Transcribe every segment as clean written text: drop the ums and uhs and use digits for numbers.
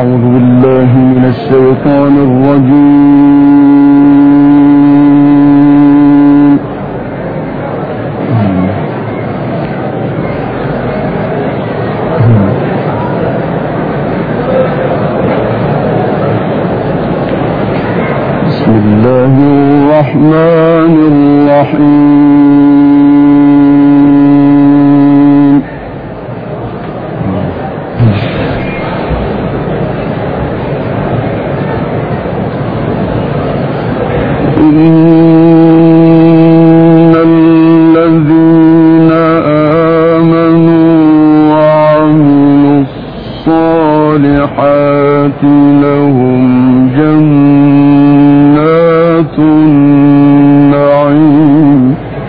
أعوذ بالله من الشيطان الرجيم. بسم الله الرحمن الرحيم. إن الذين آمنوا وعملوا الصالحات لهم جنات النعيم.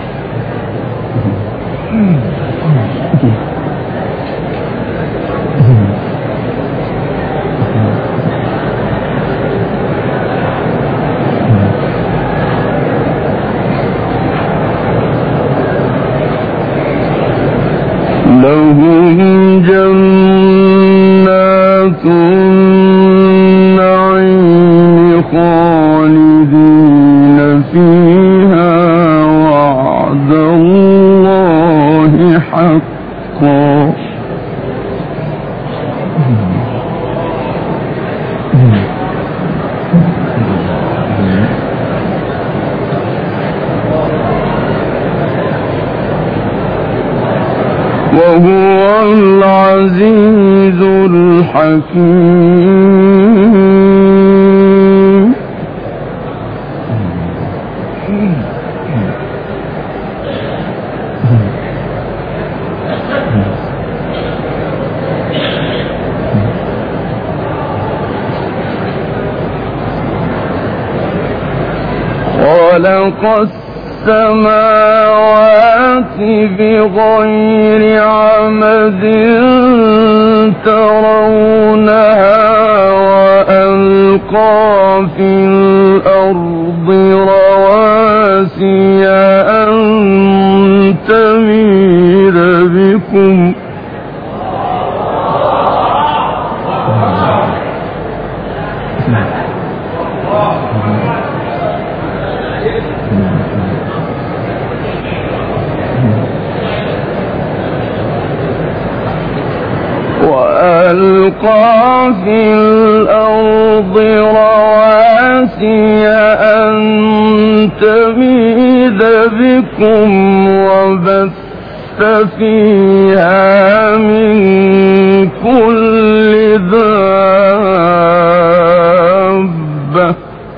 لهم جنات النعيم خالدين فيها وعد الله حقا. وهو العزيز الحكيم. خلق السماوات بغير عمد ترونها وألقى في الأرض رواسي أن تميد بكم وألقى في الأرض رواسي أن تميد بكم وبث فيها من كل دابة.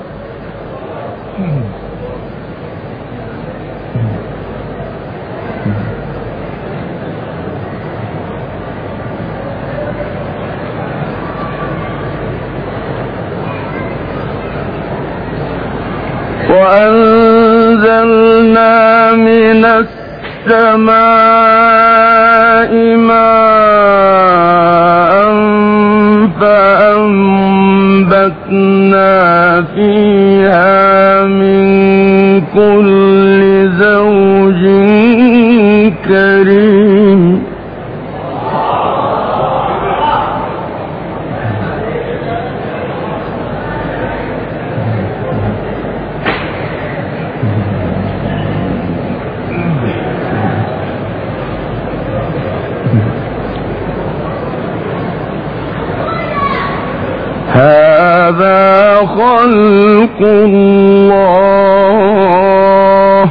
وأنزلنا من السماء ماء فأنبتنا فيها من كل زوج كريم. هذا خلق الله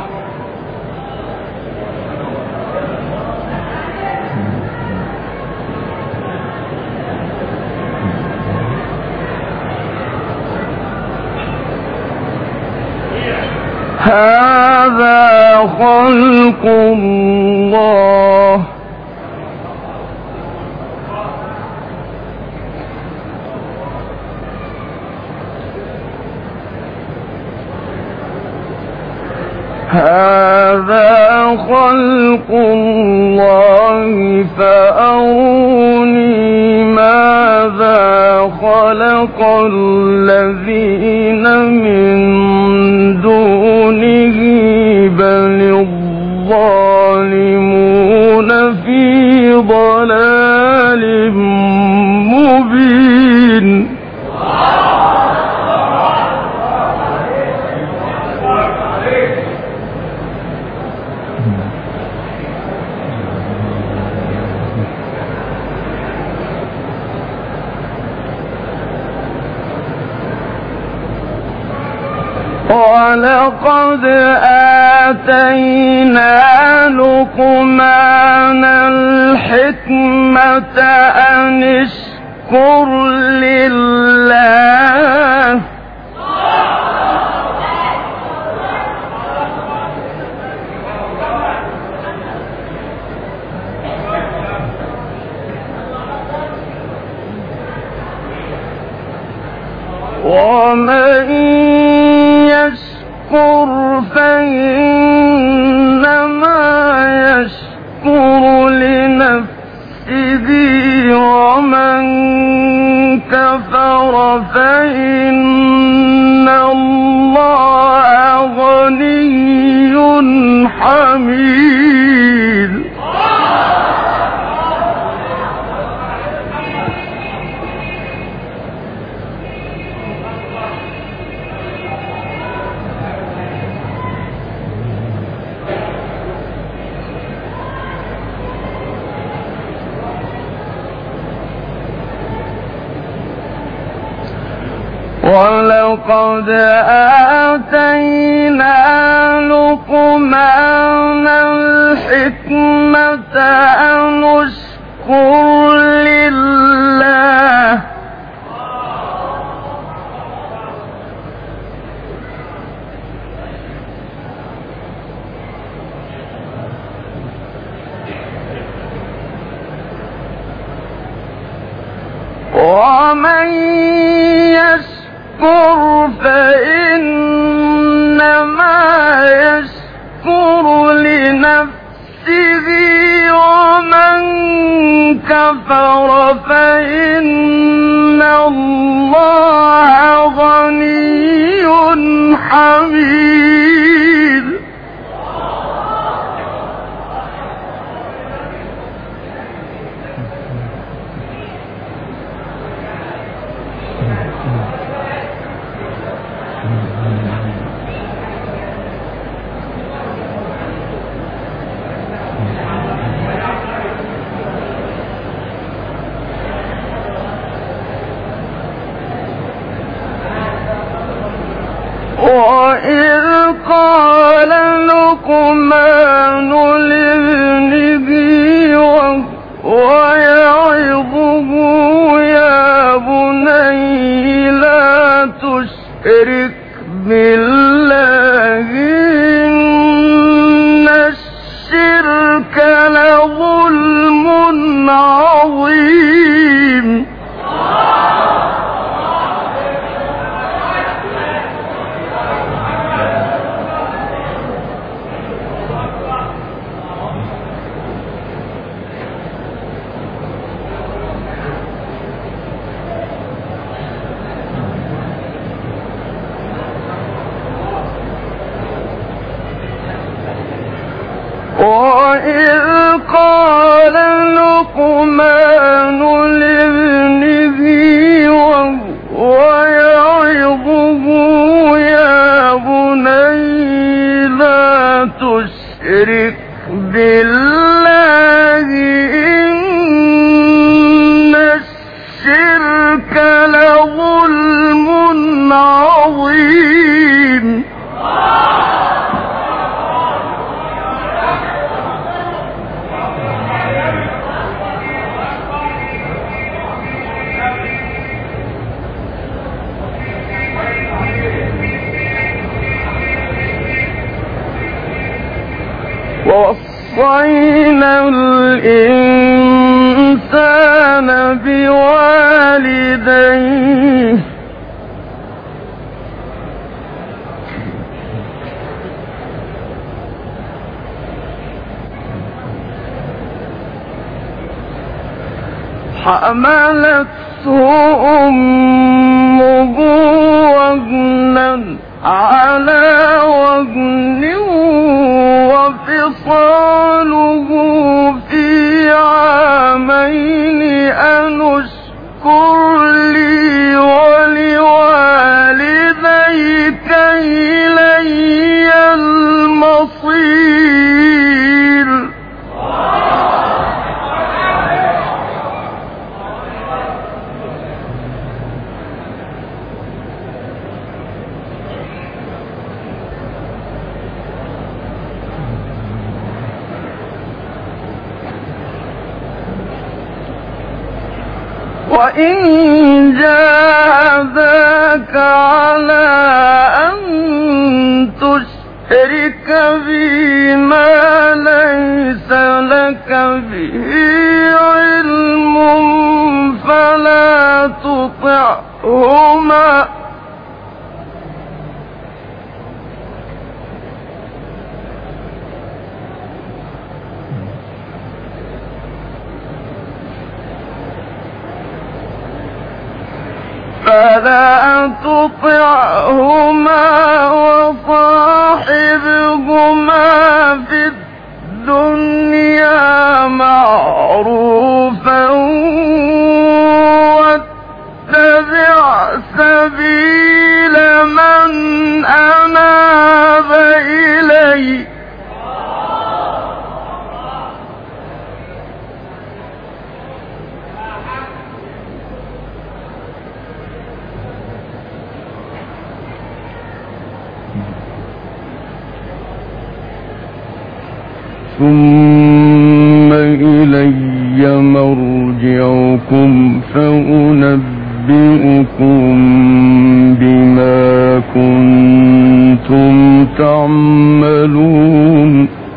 هذا خلق الله هذا خلق الله فأروني ماذا خلق الذين من دونه بل الظالمون في ضلال مبين. ولقد آتينا لقمان الحكمة أن اشكر لله ومن يشكر فإنما يشكر لنفسه ومن كفر فإن الله غني حميد ولقد آتينا لقمان الحكمة أن اشكر لله ومن يشكر فإنما يشكر لنفسه ومن كفر فإن الله غني حميد وإذ قال لقمان لابنه وهو يعظه يا بني لا تشرك بالله إن الشرك لظلم عظيم وإذ قال لقمان لابنه وهو يعظه يا بني لا تشرك بالله إن الشرك لظلم عظيم ووصينا الإنسان بوالديه حملته أمه وهنا على وهن وفصاله في عامين أن اشكر لي ولوالديك إلي المصير وإن جاهداك على أن تشرك بي ما ليس لك به علم فلا تطعهما وصاحبهما في الدنيا معروفا واتبع سبيل من أناب إلي ثم إلي مرجعكم فأنبئكم بما كنتم تعملون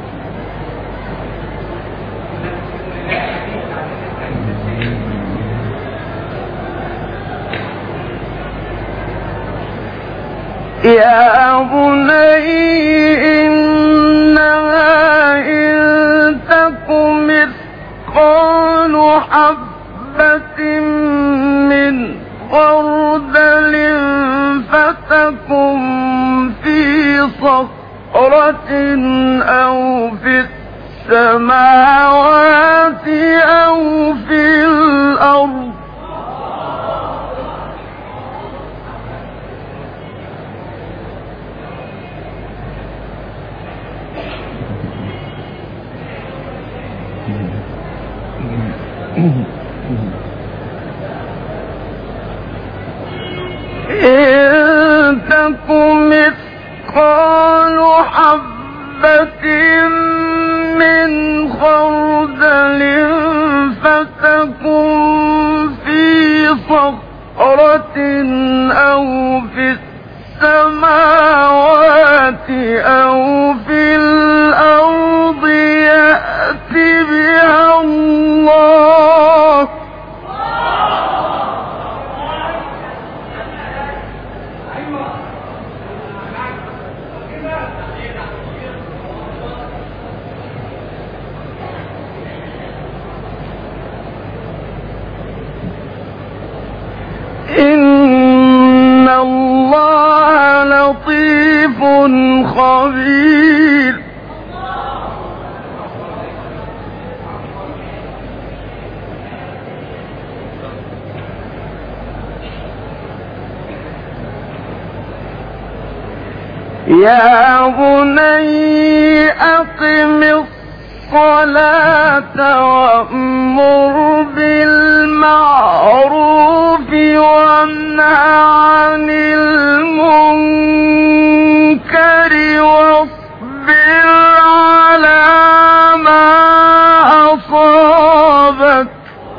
يا بني مثقال حبة من خردل فتكن في صخرة أو في السماوات أو في الأرض إن تكن مثقال حبة من خردل فتكن في صخرة أو في السماوات أو في الأرض يأت بها الله إن الله لطيف خبير يا بني أقم الصلاة وأمر بالمعروف وانه عن المنكر واصبر على ما أصابك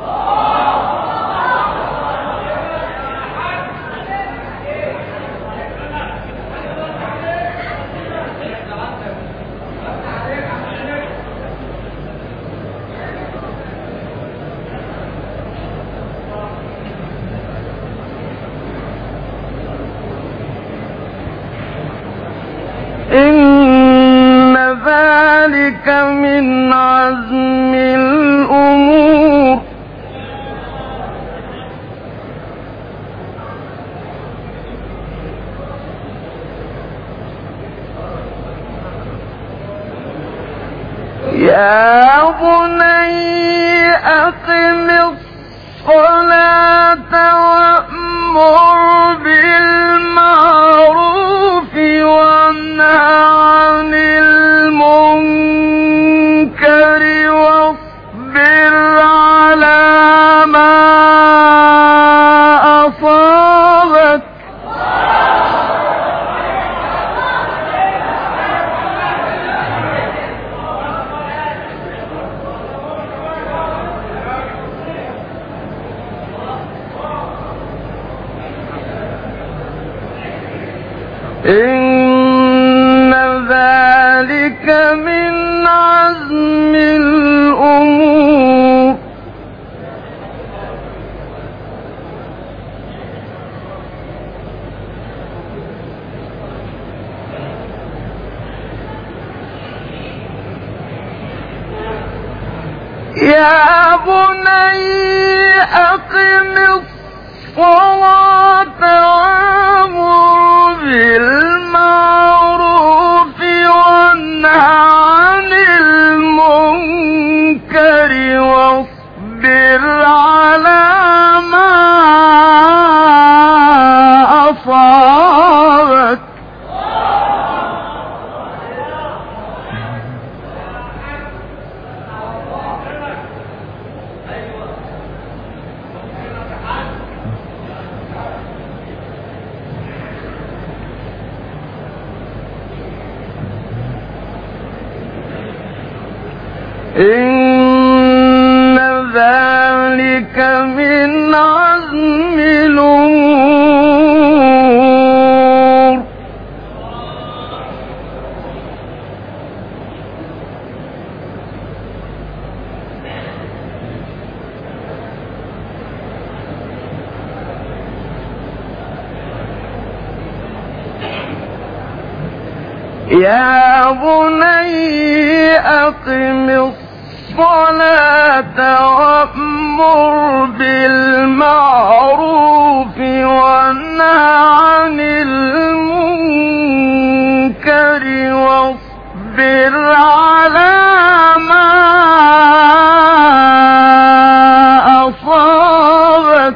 إن ذلك من عزم الأمور يا بني أقم الصلاة وأمر بالمعروف وانه عن المنكر واصبر على ما أصابك إن ذلك من عزم الأمور يا بني أقم الصلاة وأمر بالمعروف وانه عن المنكر واصبر على ما أصابك إن ذلك من عزم الأمور يا بني أقم الصلاة وأمر بالمعروف وانه عن المنكر واصبر على ما أصابك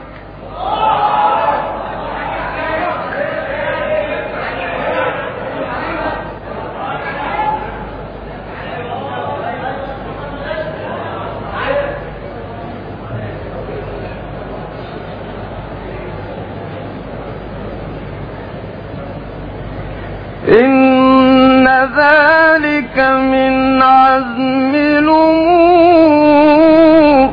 إن ذلك من عزم الأمور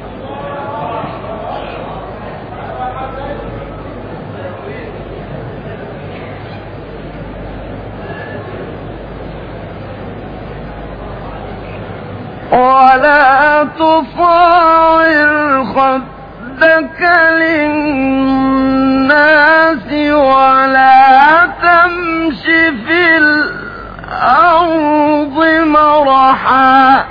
ولا تصعر خدك للناس ولا تمش في الأرض مرحا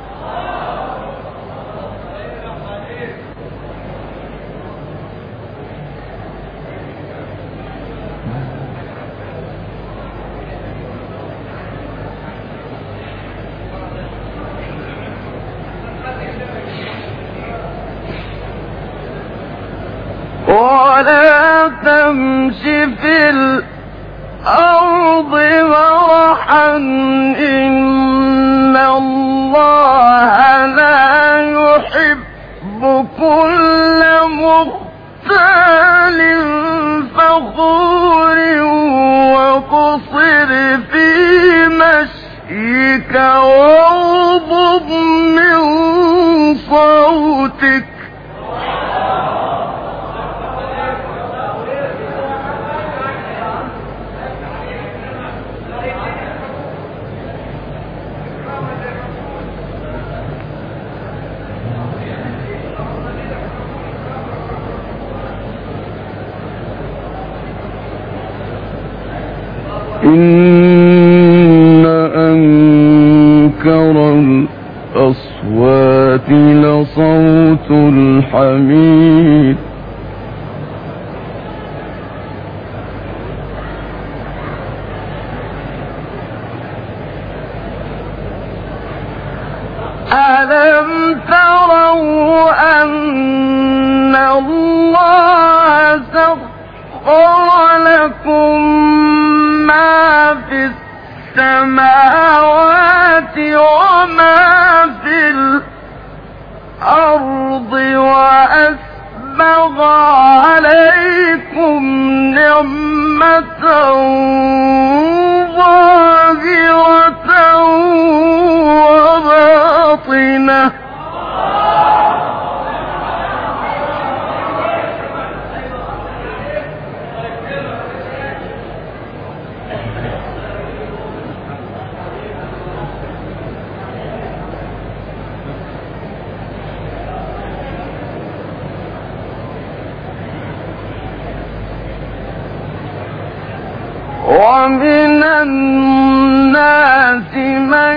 ولا تمش في الأرض مرحا إن الله لا يحب كل مختال فخور وقصر في مشيك واغضض من صوتك إن أنكر الأصوات لصوت الحمير ألم تروا أن الله سخر لكم ما في السماوات وما في الأرض وأسبغ عليكم نعمة ظاهرة وباطنة ومن الناس من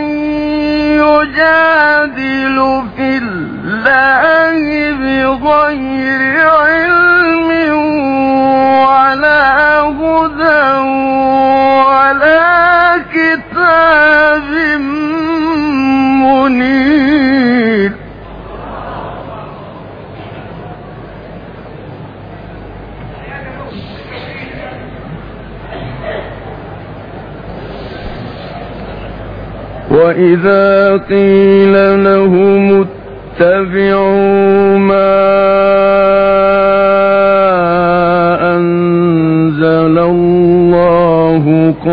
يجادل في الله بغير علم ولا هدى ولا كتاب منير. وإذا قيل لهم اتبعوا ما أنزل الله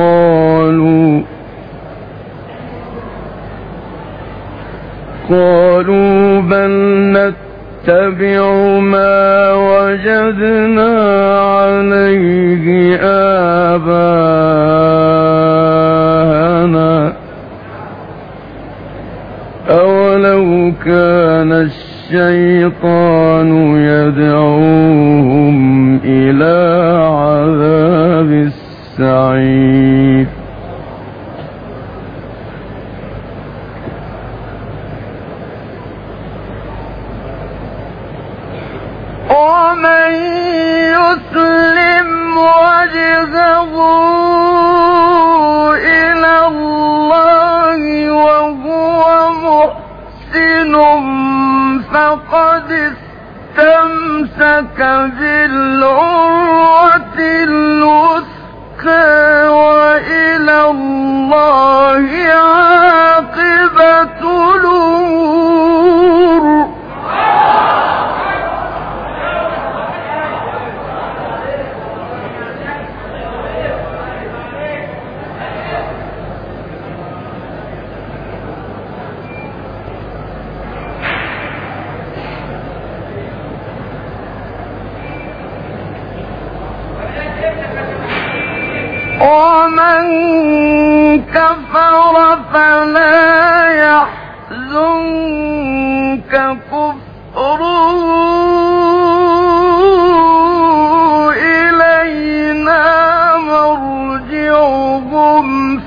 قالوا بل نتبع ما وجدنا عليه آباءنا أولو كان الشيطان يدعوهم إلى عذاب السعير. ومن يسلم وجهه إلى الله وهو محسن فقد استمسك بالعروة الوثقى وإلى الله عاقبة الأمور. ومن كفر فلا يحزنك كفره إلينا مرجعهم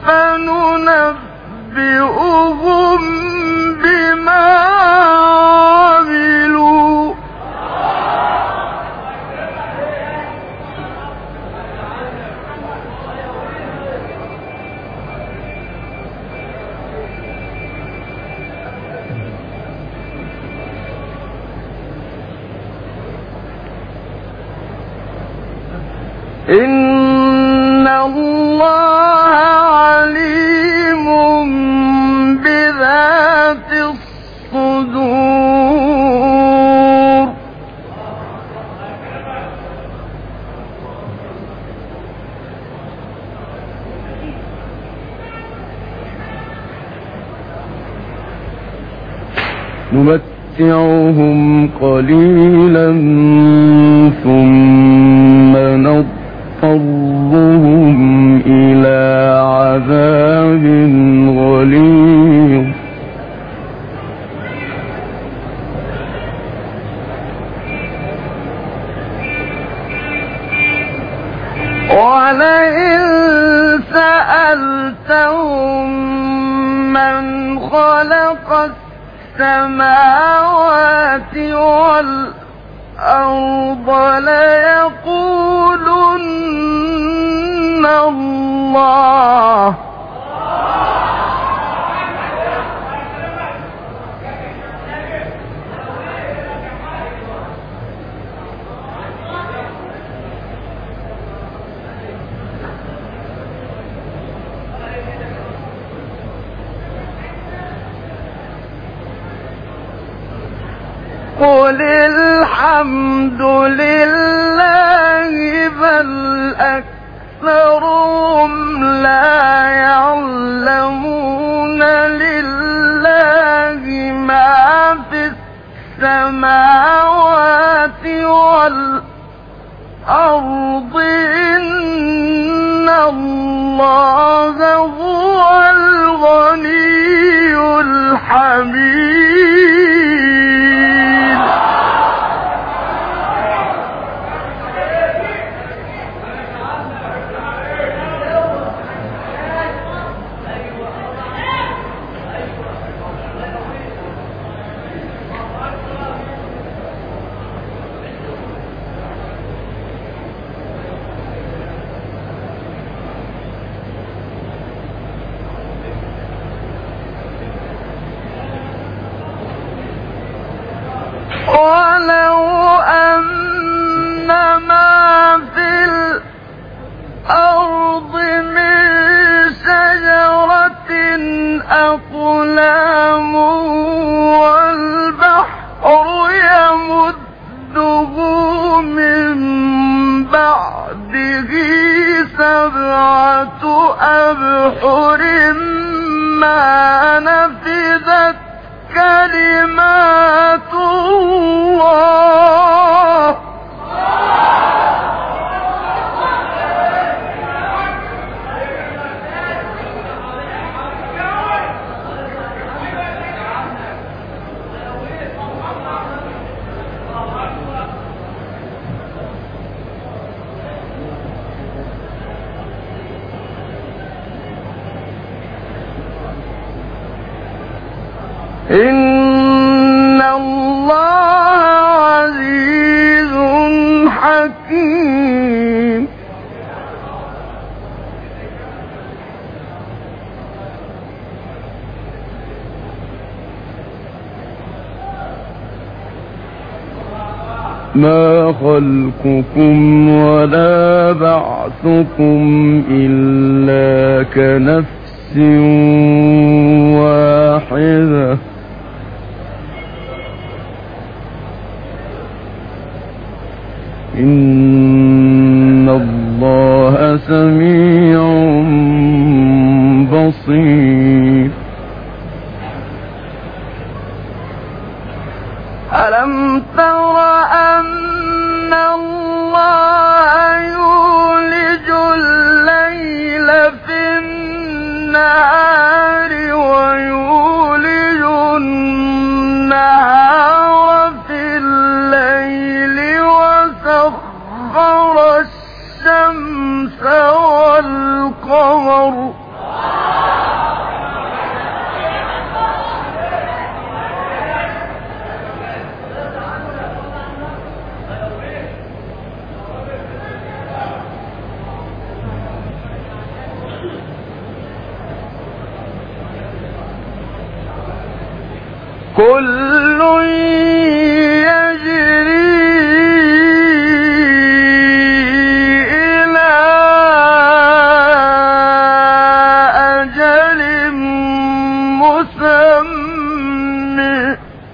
فننبئهم بما عملوا. إن الله عليم بذات الصدور. نمتعهم قليلا ثم نضطرهم إلى عذاب غليظ. ولئن سألتهم من خلق السماوات والأرض ليقولن الله. قل الحمد لله بل أكثرهم لا يعلمون. لله ما في السماوات والأرض إن الله هو الغني الحميد. إن الله عزيز حكيم. ما خلقكم ولا بعثكم إلا كنفس واحدة إن الله سميع بصير. ألم تر أن الله يولج الليل في النهار ويولج النهار في الليل وسخر الشمس والقمر كل يجري إلى أجل مسمى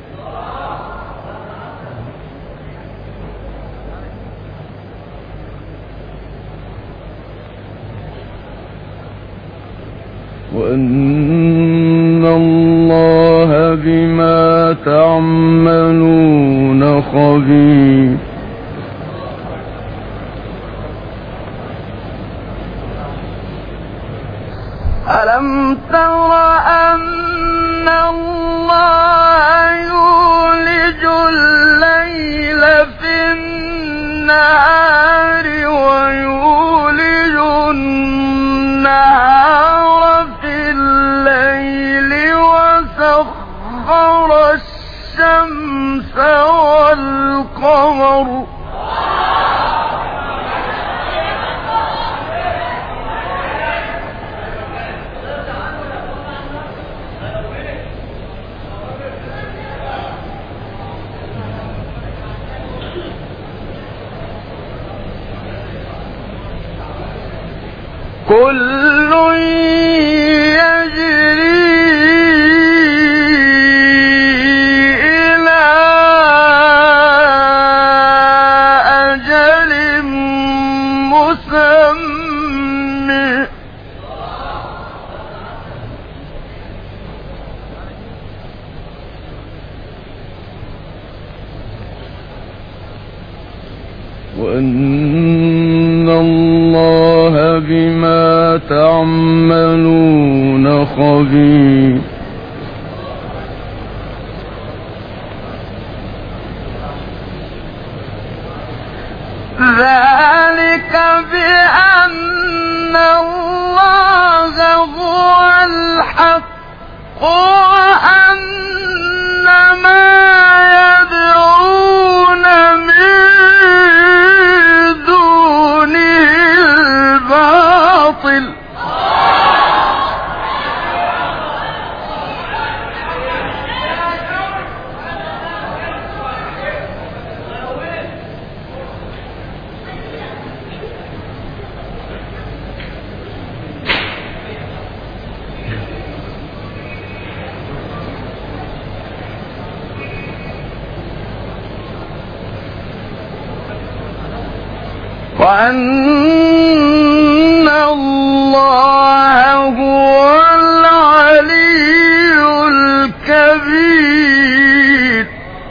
وأن الله بما تعملون خبير. ألم تر أن الله يولج الليل في النهار ويولج النهار في الليل وسخر الشمس والقمر كل يجري إلى أجل مسمى وأن الله بما تعملون خبير. ذلك بأن الله هو الحق وأن ما يدعون من دونه الباطل وأن الله هو العلي الكبير.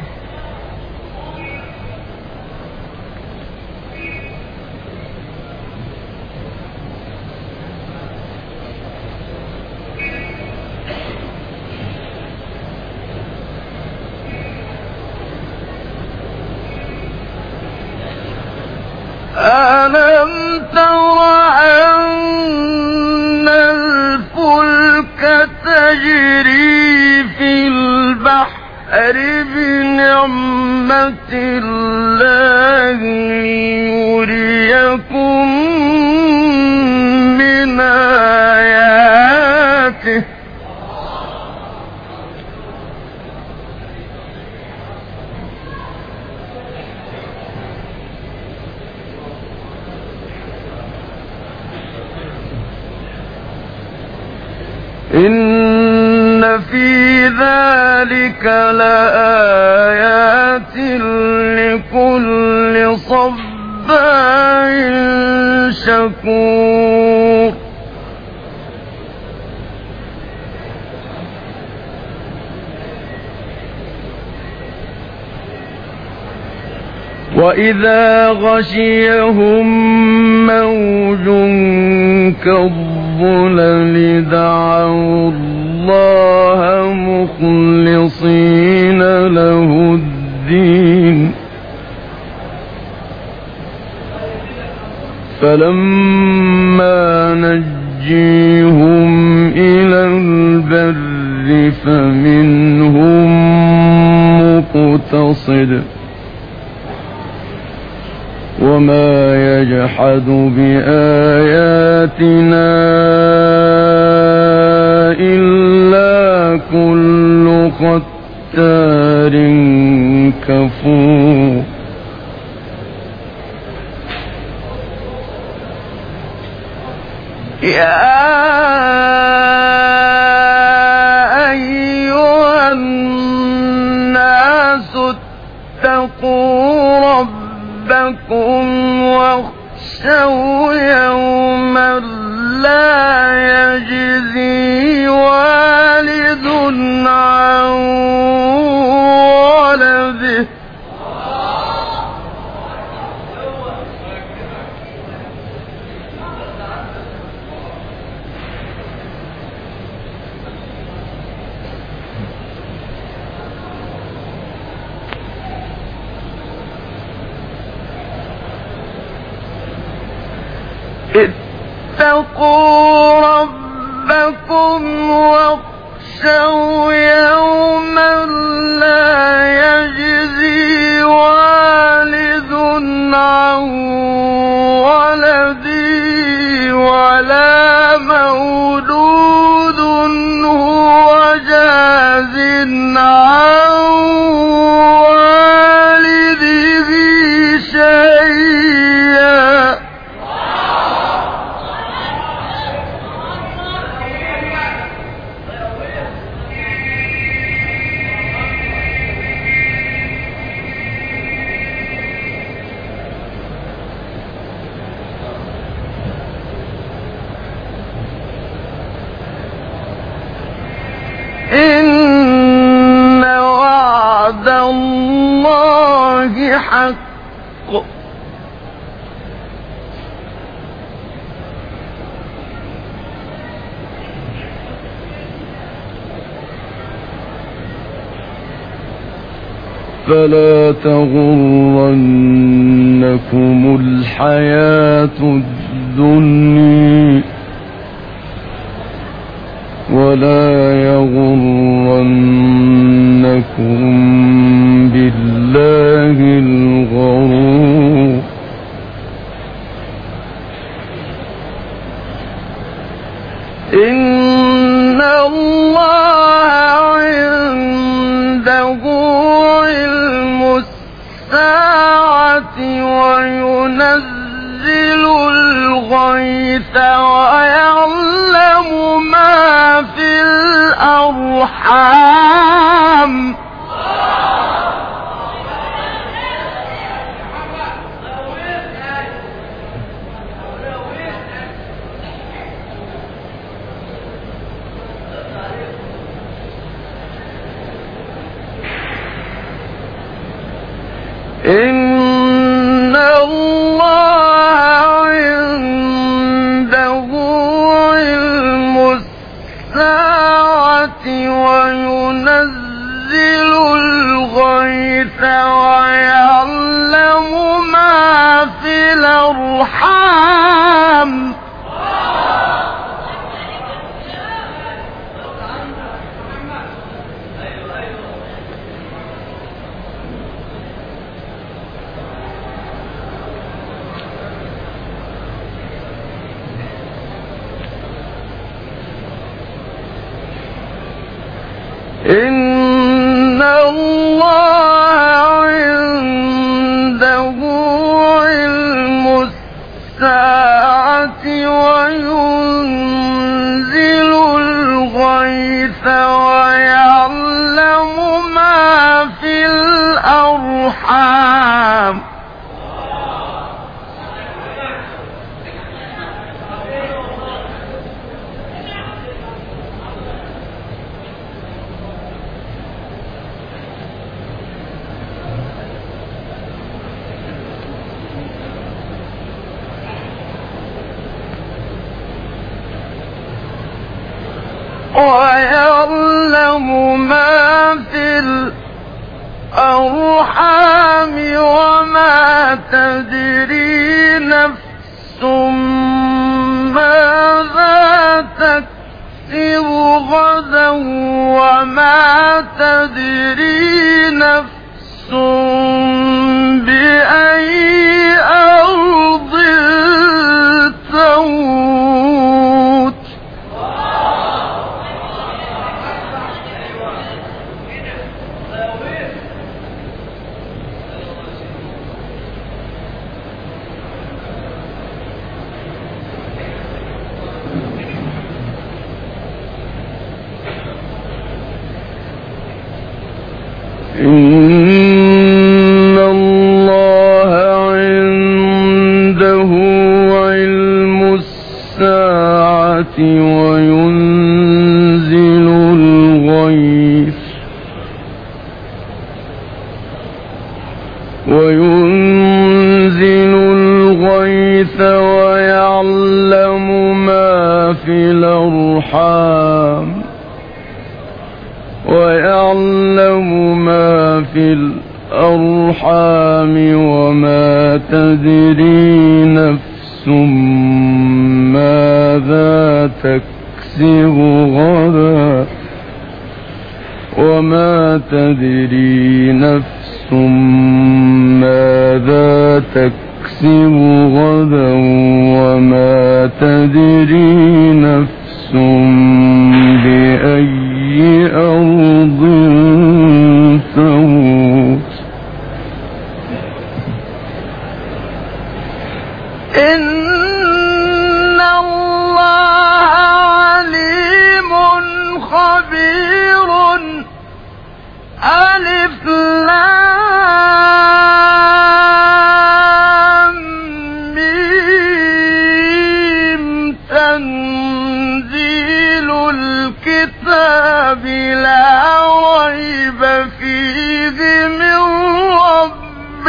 ألم تر أن الفلك تجري في البحر بنعمة الله ليريكم من آياته إن في ذلك لآيات لكل صبار شكور وإذا غشيهم موج كالظلل دعوا الله مخلصين له الدين فلما نجيهم إلى البر فمنهم مقتصد وما يجحد بآياتنا إلا كل ختار كفور يا أيها الناس اتقوا ربكم واخشوا يوما لا يجزي والد عن ولده اتقوا ربكم واخشوا يوما لا يجزي والد عن ولده ولا مولود هو جاز عن والده شيئا إن وعد الله حق فلا تغرنكم الحياة الدنيا ولا يغرنكم بالله الغرور إن الله عنده علم الساعة وينزل الغيث ويعلم ما في الأرحام إن الله عنده علم الساعة وينزل الغيث ويعلم ما في الأرحام وينزل الغيث ويعلم ما في الأرحام ما في الأرحام وما تدري نفس ماذا تكسب غدا وما تدري نفس بأي أرض تموت إن الله عنده علم الساعة وينزل الغيث ويعلم ما في الأرحام وما تدري نفس ماذا تكسب غدا وما تدري نفس ماذا تكسب غدا وما تدري نفس بأي أرض تموت إن الله عليم خبير ألف لام ميم تنزيل الكتاب لا ريب فيه من رب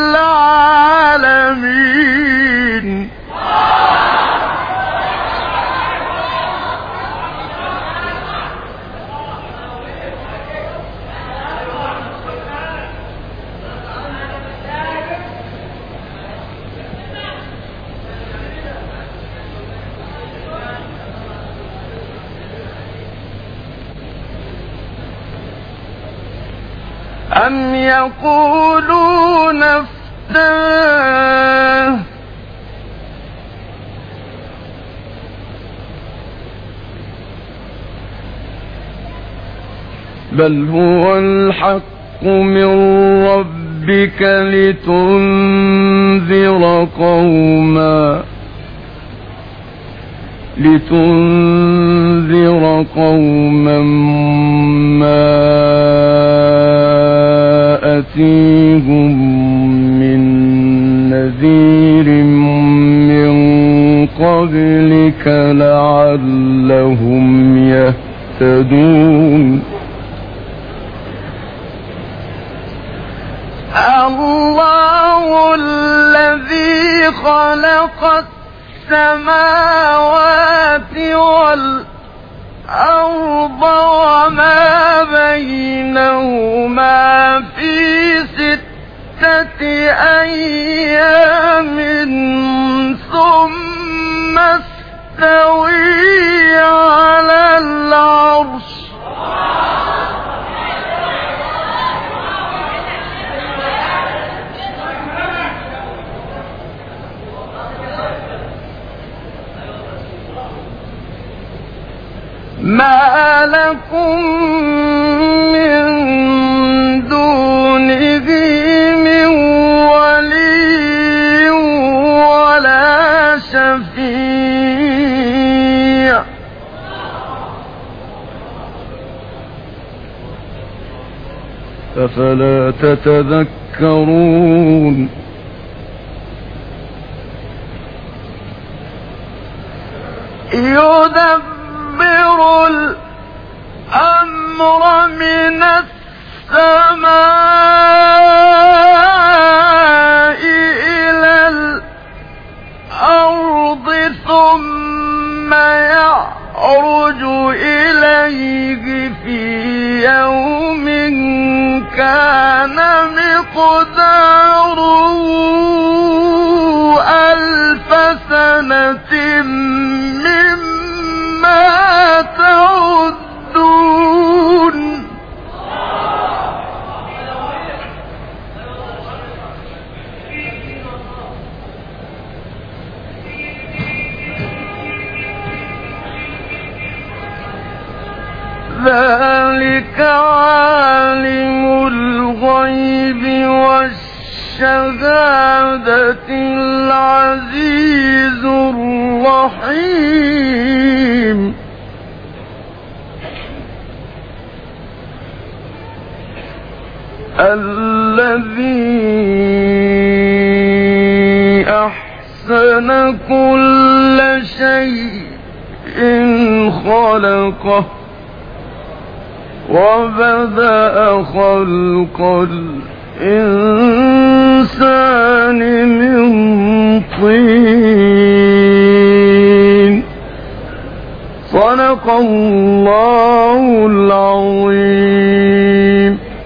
العالمين أم يقولون افتراه بل هو الحق من ربك لتنذر قوما ما أتيهم من نذير من قبلك لعلهم يهتدون الله الذي خلق السماوات والأرض وما بينهما في 6 أيام ثم استوي على العرش ما لكم من دونه من ولي ولا شفيع أفلا تتذكرون يدبر الأمر من السماء إلى الأرض ثم يعرج إليه في يوم كان مقداره 1000 سنة مما تعدون ذلك عالم الغيب والشهادة العزيز الرحيم الذي أحسن كل شيء خلقه وبدأ خلق الإنسان من طين صدق الله العظيم.